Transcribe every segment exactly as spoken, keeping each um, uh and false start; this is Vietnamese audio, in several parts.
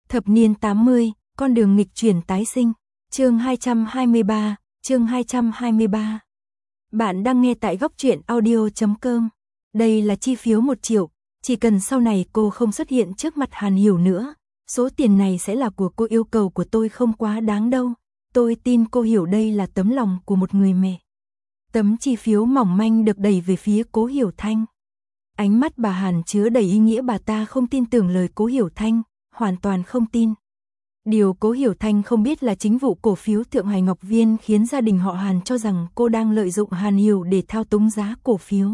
Thập niên tám mươi, con đường nghịch chuyển tái sinh. Chương hai trăm hai mươi ba, chương hai trăm hai mươi ba. Bạn đang nghe tại góc truyện audio chấm com. Đây là chi phiếu một triệu, chỉ cần sau này cô không xuất hiện trước mặt Hàn Hiểu nữa, số tiền này sẽ là của cô. Yêu cầu của tôi không quá đáng đâu, tôi tin cô hiểu đây là tấm lòng của một người mẹ. Tấm chi phiếu mỏng manh được đẩy về phía Cố Hiểu Thanh. Ánh mắt bà Hàn chứa đầy ý nghĩa, bà ta không tin tưởng lời Cố Hiểu Thanh, hoàn toàn không tin. Điều Cố Hiểu Thanh không biết là chính vụ cổ phiếu Thượng Hải Ngọc Viên khiến gia đình họ Hàn cho rằng cô đang lợi dụng Hàn Hiểu để thao túng giá cổ phiếu.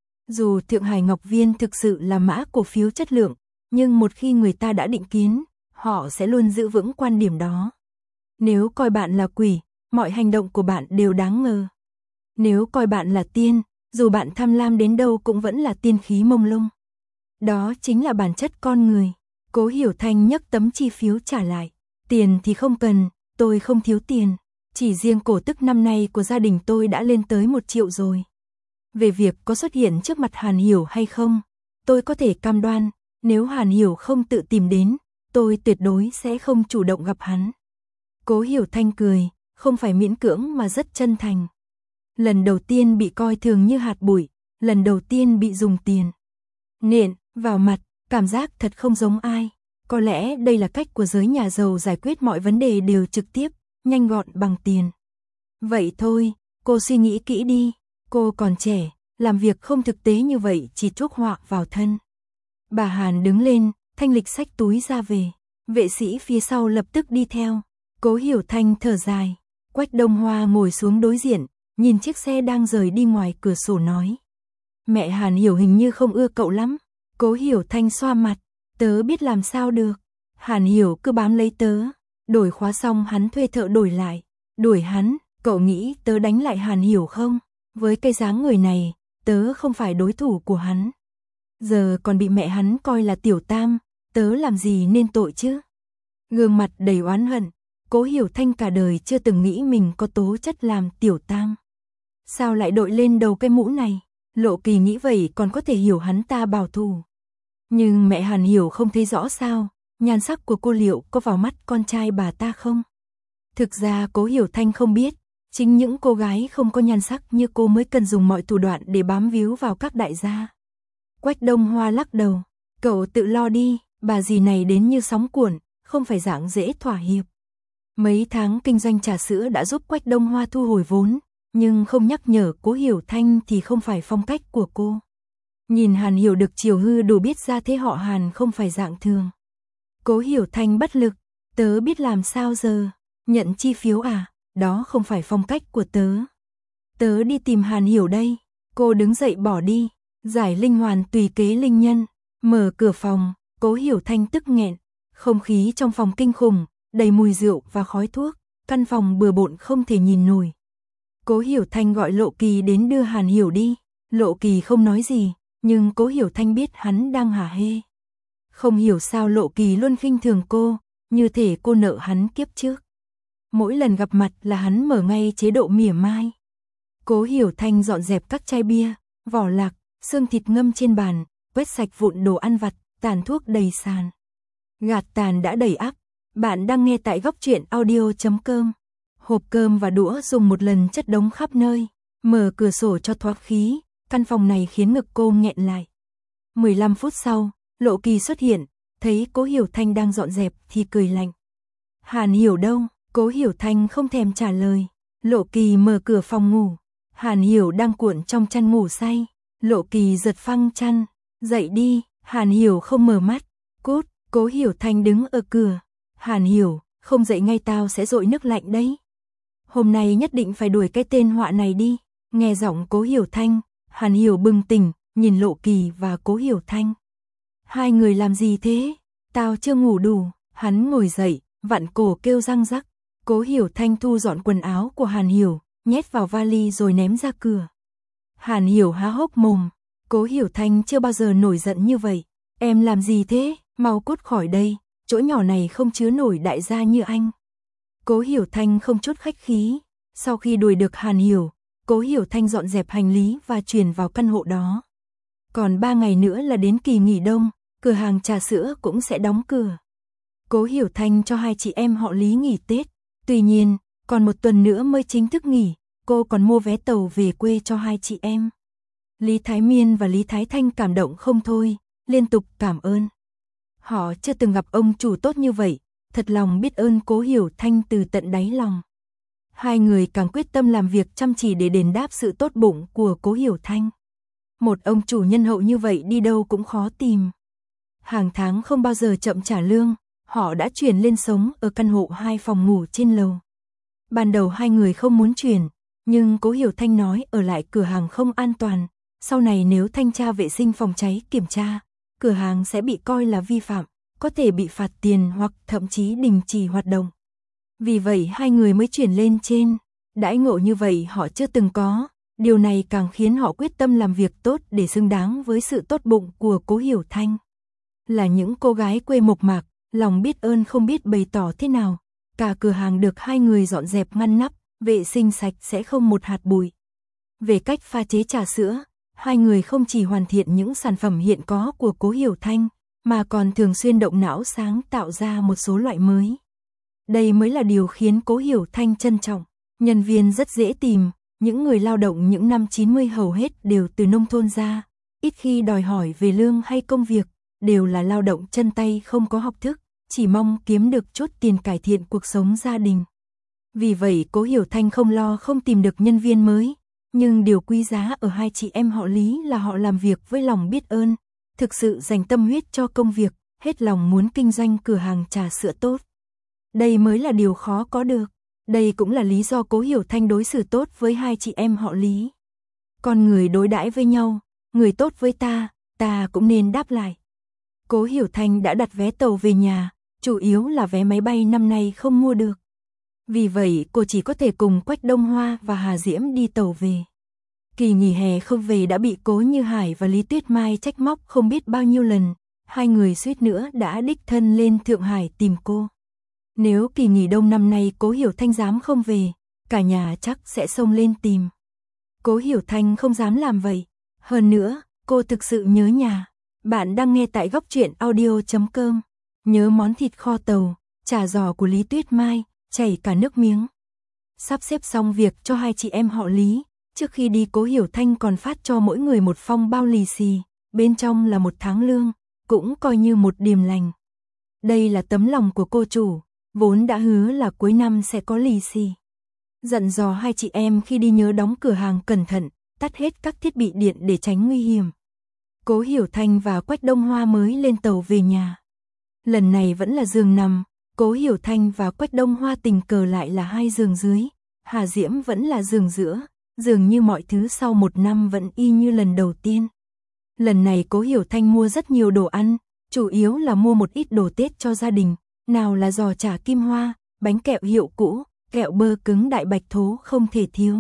Dù Thượng Hải Ngọc Viên thực sự là mã cổ phiếu chất lượng, nhưng một khi người ta đã định kiến, họ sẽ luôn giữ vững quan điểm đó. Nếu coi bạn là quỷ, mọi hành động của bạn đều đáng ngờ. Nếu coi bạn là tiên, dù bạn tham lam đến đâu cũng vẫn là tiên khí mông lung. Đó chính là bản chất con người. Cố Hiểu Thanh nhấc tấm chi phiếu trả lại. Tiền thì không cần, tôi không thiếu tiền. Chỉ riêng cổ tức năm nay của gia đình tôi đã lên tới một triệu rồi. Về việc có xuất hiện trước mặt Hàn Hiểu hay không, tôi có thể cam đoan, nếu Hàn Hiểu không tự tìm đến, tôi tuyệt đối sẽ không chủ động gặp hắn. Cố Hiểu Thanh cười, không phải miễn cưỡng mà rất chân thành. Lần đầu tiên bị coi thường như hạt bụi, lần đầu tiên bị dùng tiền nện vào mặt, cảm giác thật không giống ai. Có lẽ đây là cách của giới nhà giàu giải quyết mọi vấn đề đều trực tiếp, nhanh gọn bằng tiền. Vậy thôi, cô suy nghĩ kỹ đi, cô còn trẻ, làm việc không thực tế như vậy chỉ chuốc họa vào thân. Bà Hàn đứng lên, thanh lịch xách túi ra về, vệ sĩ phía sau lập tức đi theo. Cố Hiểu Thanh thở dài, Quách Đông Hoa ngồi xuống đối diện, nhìn chiếc xe đang rời đi ngoài cửa sổ nói. Mẹ Hàn Hiểu hình như không ưa cậu lắm. Cố Hiểu Thanh xoa mặt, tớ biết làm sao được. Hàn Hiểu cứ bám lấy tớ, đổi khóa xong hắn thuê thợ đổi lại. Đuổi hắn, cậu nghĩ tớ đánh lại Hàn Hiểu không? Với cái dáng người này, tớ không phải đối thủ của hắn. Giờ còn bị mẹ hắn coi là tiểu tam, tớ làm gì nên tội chứ? Gương mặt đầy oán hận, Cố Hiểu Thanh cả đời chưa từng nghĩ mình có tố chất làm tiểu tam. Sao lại đội lên đầu cái mũ này? Lộ Kỳ nghĩ vậy còn có thể hiểu hắn ta bảo thủ. Nhưng mẹ Hàn Hiểu không thấy rõ sao, nhan sắc của cô liệu có vào mắt con trai bà ta không? Thực ra Cố Hiểu Thanh không biết, chính những cô gái không có nhan sắc như cô mới cần dùng mọi thủ đoạn để bám víu vào các đại gia. Quách Đông Hoa lắc đầu, cậu tự lo đi, bà dì này đến như sóng cuộn, không phải dạng dễ thỏa hiệp. Mấy tháng kinh doanh trà sữa đã giúp Quách Đông Hoa thu hồi vốn, nhưng không nhắc nhở Cố Hiểu Thanh thì không phải phong cách của cô. Nhìn Hàn Hiểu được chiều hư đủ biết ra thế họ Hàn không phải dạng thường. Cố Hiểu Thanh bất lực, tớ biết làm sao giờ, nhận chi phiếu à, đó không phải phong cách của tớ. Tớ đi tìm Hàn Hiểu đây. Cô đứng dậy bỏ đi, giải linh hoàn tùy kế linh nhân, mở cửa phòng, Cố Hiểu Thanh tức nghẹn, không khí trong phòng kinh khủng, đầy mùi rượu và khói thuốc, căn phòng bừa bộn không thể nhìn nổi. Cố Hiểu Thanh gọi Lộ Kỳ đến đưa Hàn Hiểu đi. Lộ Kỳ không nói gì, nhưng Cố Hiểu Thanh biết hắn đang hả hê. Không hiểu sao Lộ Kỳ luôn khinh thường cô, như thể cô nợ hắn kiếp trước. Mỗi lần gặp mặt là hắn mở ngay chế độ mỉa mai. Cố Hiểu Thanh dọn dẹp các chai bia, vỏ lạc, xương thịt ngâm trên bàn, quét sạch vụn đồ ăn vặt, tàn thuốc đầy sàn. Gạt tàn đã đầy ắp. Bạn đang nghe tại góc truyện audio chấm com. Hộp cơm và đũa dùng một lần chất đống khắp nơi. Mở cửa sổ cho thoáng khí, căn phòng này khiến ngực cô nghẹn lại. mười lăm phút sau, Lộ Kỳ xuất hiện, thấy Cố Hiểu Thanh đang dọn dẹp thì cười lạnh. Hàn Hiểu đâu? Cố Hiểu Thanh không thèm trả lời. Lộ Kỳ mở cửa phòng ngủ. Hàn Hiểu đang cuộn trong chăn ngủ say. Lộ Kỳ giật phăng chăn. Dậy đi. Hàn Hiểu không mở mắt. Cút. Cố Hiểu Thanh đứng ở cửa. Hàn Hiểu, không dậy ngay tao sẽ dội nước lạnh đấy. Hôm nay nhất định phải đuổi cái tên họa này đi. Nghe giọng Cố Hiểu Thanh, Hàn Hiểu bừng tỉnh, nhìn Lộ Kỳ và Cố Hiểu Thanh. Hai người làm gì thế? Tao chưa ngủ đủ. Hắn ngồi dậy, vặn cổ kêu răng rắc. Cố Hiểu Thanh thu dọn quần áo của Hàn Hiểu, nhét vào vali rồi ném ra cửa. Hàn Hiểu há hốc mồm. Cố Hiểu Thanh chưa bao giờ nổi giận như vậy. Em làm gì thế? Mau cút khỏi đây. Chỗ nhỏ này không chứa nổi đại gia như anh. Cố Hiểu Thanh không chút khách khí. Sau khi đuổi được Hàn Hiểu, Cố Hiểu Thanh dọn dẹp hành lý và chuyển vào căn hộ đó. Còn ba ngày nữa là đến kỳ nghỉ đông, cửa hàng trà sữa cũng sẽ đóng cửa. Cố Hiểu Thanh cho hai chị em họ Lý nghỉ Tết, tuy nhiên, còn một tuần nữa mới chính thức nghỉ, cô còn mua vé tàu về quê cho hai chị em. Lý Thái Miên và Lý Thái Thanh cảm động không thôi, liên tục cảm ơn. Họ chưa từng gặp ông chủ tốt như vậy, thật lòng biết ơn Cố Hiểu Thanh từ tận đáy lòng. Hai người càng quyết tâm làm việc chăm chỉ để đền đáp sự tốt bụng của Cố Hiểu Thanh. Một ông chủ nhân hậu như vậy đi đâu cũng khó tìm. Hàng tháng không bao giờ chậm trả lương, họ đã chuyển lên sống ở căn hộ hai phòng ngủ trên lầu. Ban đầu hai người không muốn chuyển, nhưng Cố Hiểu Thanh nói ở lại cửa hàng không an toàn, sau này nếu thanh tra vệ sinh phòng cháy kiểm tra, cửa hàng sẽ bị coi là vi phạm, có thể bị phạt tiền hoặc thậm chí đình chỉ hoạt động. Vì vậy hai người mới chuyển lên trên, đãi ngộ như vậy họ chưa từng có, điều này càng khiến họ quyết tâm làm việc tốt để xứng đáng với sự tốt bụng của Cố Hiểu Thanh. Là những cô gái quê mộc mạc, lòng biết ơn không biết bày tỏ thế nào, cả cửa hàng được hai người dọn dẹp ngăn nắp, vệ sinh sạch sẽ không một hạt bụi. Về cách pha chế trà sữa, hai người không chỉ hoàn thiện những sản phẩm hiện có của Cố Hiểu Thanh, mà còn thường xuyên động não sáng tạo ra một số loại mới. Đây mới là điều khiến Cố Hiểu Thanh trân trọng. Nhân viên rất dễ tìm, những người lao động những năm chín mươi hầu hết đều từ nông thôn ra, ít khi đòi hỏi về lương hay công việc, đều là lao động chân tay không có học thức, chỉ mong kiếm được chút tiền cải thiện cuộc sống gia đình. Vì vậy Cố Hiểu Thanh không lo không tìm được nhân viên mới, nhưng điều quý giá ở hai chị em họ Lý là họ làm việc với lòng biết ơn, thực sự dành tâm huyết cho công việc, hết lòng muốn kinh doanh cửa hàng trà sữa tốt. Đây mới là điều khó có được. Đây cũng là lý do Cố Hiểu Thanh đối xử tốt với hai chị em họ Lý. Con người đối đãi với nhau, người tốt với ta, ta cũng nên đáp lại. Cố Hiểu Thanh đã đặt vé tàu về nhà, chủ yếu là vé máy bay năm nay không mua được. Vì vậy cô chỉ có thể cùng Quách Đông Hoa và Hà Diễm đi tàu về. Kỳ nghỉ hè không về đã bị Cố Như Hải và Lý Tuyết Mai trách móc không biết bao nhiêu lần, hai người suýt nữa đã đích thân lên Thượng Hải tìm cô. Nếu kỳ nghỉ đông năm nay Cố Hiểu Thanh dám không về, cả nhà chắc sẽ xông lên tìm. Cố Hiểu Thanh không dám làm vậy. Hơn nữa, cô thực sự nhớ nhà. Bạn đang nghe tại góc truyện audio chấm com. Nhớ món thịt kho tàu, chả giò của Lý Tuyết Mai, chảy cả nước miếng. Sắp xếp xong việc cho hai chị em họ Lý, trước khi đi Cố Hiểu Thanh còn phát cho mỗi người một phong bao lì xì, bên trong là một tháng lương, cũng coi như một điềm lành. Đây là tấm lòng của cô chủ, vốn đã hứa là cuối năm sẽ có lì xì. Dặn dò hai chị em khi đi nhớ đóng cửa hàng cẩn thận, tắt hết các thiết bị điện để tránh nguy hiểm. Cố Hiểu Thanh và Quách Đông Hoa mới lên tàu về nhà. Lần này vẫn là giường nằm, Cố Hiểu Thanh và Quách Đông Hoa tình cờ lại là hai giường dưới, Hà Diễm vẫn là giường giữa, dường như mọi thứ sau một năm vẫn y như lần đầu tiên. Lần này Cố Hiểu Thanh mua rất nhiều đồ ăn, chủ yếu là mua một ít đồ Tết cho gia đình, nào là giò chả Kim Hoa, bánh kẹo hiệu cũ, kẹo bơ cứng Đại Bạch Thố không thể thiếu.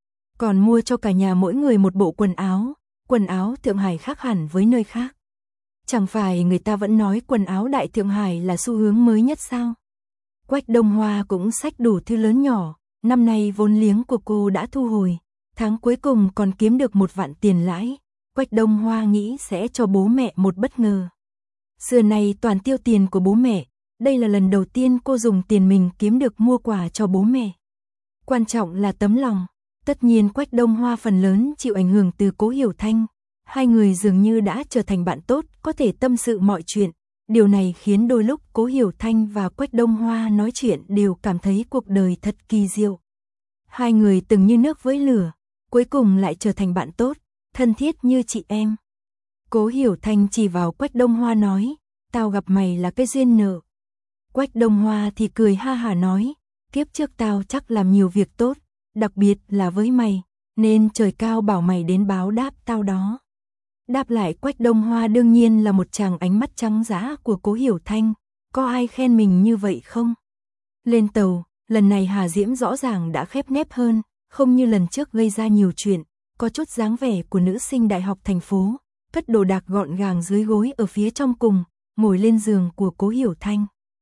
Còn mua cho cả nhà mỗi người một bộ quần áo, quần áo Thượng Hải khác hẳn với nơi khác. Chẳng phải người ta vẫn nói quần áo Đại Thượng Hải là xu hướng mới nhất sao? Quách Đông Hoa cũng xách đủ thứ lớn nhỏ, năm nay vốn liếng của cô đã thu hồi, tháng cuối cùng còn kiếm được một vạn tiền lãi, Quách Đông Hoa nghĩ sẽ cho bố mẹ một bất ngờ. Xưa nay toàn tiêu tiền của bố mẹ, đây là lần đầu tiên cô dùng tiền mình kiếm được mua quà cho bố mẹ. Quan trọng là tấm lòng, tất nhiên Quách Đông Hoa phần lớn chịu ảnh hưởng từ Cố Hiểu Thanh, hai người dường như đã trở thành bạn tốt, có thể tâm sự mọi chuyện. Điều này khiến đôi lúc Cố Hiểu Thanh và Quách Đông Hoa nói chuyện đều cảm thấy cuộc đời thật kỳ diệu. Hai người từng như nước với lửa, cuối cùng lại trở thành bạn tốt, thân thiết như chị em. Cố Hiểu Thanh chỉ vào Quách Đông Hoa nói, tao gặp mày là cái duyên nợ. Quách Đông Hoa thì cười ha hả nói, kiếp trước tao chắc làm nhiều việc tốt, đặc biệt là với mày, nên trời cao bảo mày đến báo đáp tao đó. Đáp lại Quách Đông Hoa đương nhiên là một tràng ánh mắt trắng dã của Cố Hiểu Thanh, có ai khen mình như vậy không? Lên tàu, lần này Hà Diễm rõ ràng đã khép nép hơn, không như lần trước gây ra nhiều chuyện, có chút dáng vẻ của nữ sinh đại học thành phố, cất đồ đạc gọn gàng dưới gối ở phía trong cùng, ngồi lên giường của Cố Hiểu Thanh.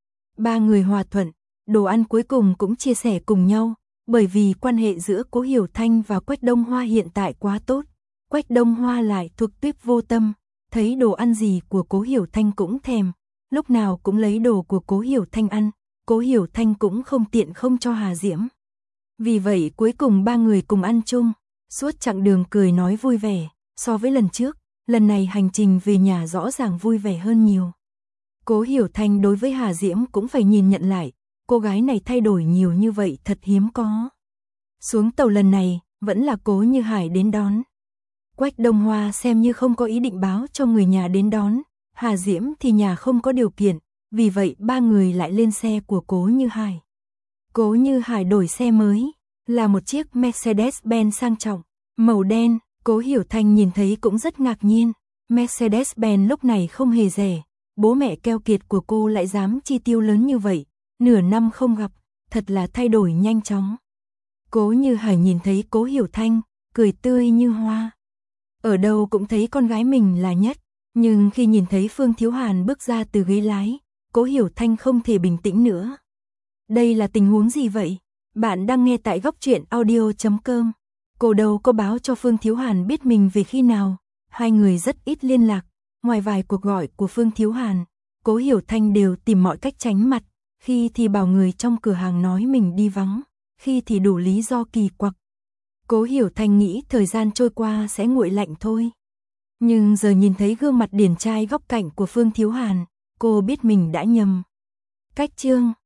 Ba người hòa thuận, đồ ăn cuối cùng cũng chia sẻ cùng nhau, bởi vì quan hệ giữa Cố Hiểu Thanh và Quách Đông Hoa hiện tại quá tốt. Quách Đông Hoa lại thuộc tuyếp vô tâm, thấy đồ ăn gì của Cố Hiểu Thanh cũng thèm, lúc nào cũng lấy đồ của Cố Hiểu Thanh ăn, Cố Hiểu Thanh cũng không tiện không cho Hà Diễm. Vì vậy cuối cùng ba người cùng ăn chung, suốt chặng đường cười nói vui vẻ, so với lần trước, lần này hành trình về nhà rõ ràng vui vẻ hơn nhiều. Cố Hiểu Thanh đối với Hà Diễm cũng phải nhìn nhận lại, cô gái này thay đổi nhiều như vậy thật hiếm có. Xuống tàu lần này, vẫn là Cố Như Hải đến đón. Quách Đông Hoa xem như không có ý định báo cho người nhà đến đón, Hà Diễm thì nhà không có điều kiện, vì vậy ba người lại lên xe của Cố Như Hải. Cố Như Hải đổi xe mới, là một chiếc Mercedes-Benz sang trọng, màu đen, Cố Hiểu Thanh nhìn thấy cũng rất ngạc nhiên, Mercedes-Benz lúc này không hề rẻ, bố mẹ keo kiệt của cô lại dám chi tiêu lớn như vậy, nửa năm không gặp, thật là thay đổi nhanh chóng. Cố Như Hải nhìn thấy Cố Hiểu Thanh, cười tươi như hoa. Ở đâu cũng thấy con gái mình là nhất, nhưng khi nhìn thấy Phương Thiếu Hàn bước ra từ ghế lái, Cố Hiểu Thanh không thể bình tĩnh nữa. Đây là tình huống gì vậy? Bạn đang nghe tại góc truyện audio chấm com. Cô đâu có báo cho Phương Thiếu Hàn biết mình về khi nào, hai người rất ít liên lạc, ngoài vài cuộc gọi của Phương Thiếu Hàn, Cố Hiểu Thanh đều tìm mọi cách tránh mặt, khi thì bảo người trong cửa hàng nói mình đi vắng, khi thì đủ lý do kỳ quặc. Cố Hiểu Thanh nghĩ thời gian trôi qua sẽ nguội lạnh thôi. Nhưng giờ nhìn thấy gương mặt điển trai góc cạnh của Phương Thiếu Hàn, cô biết mình đã nhầm. Cách chương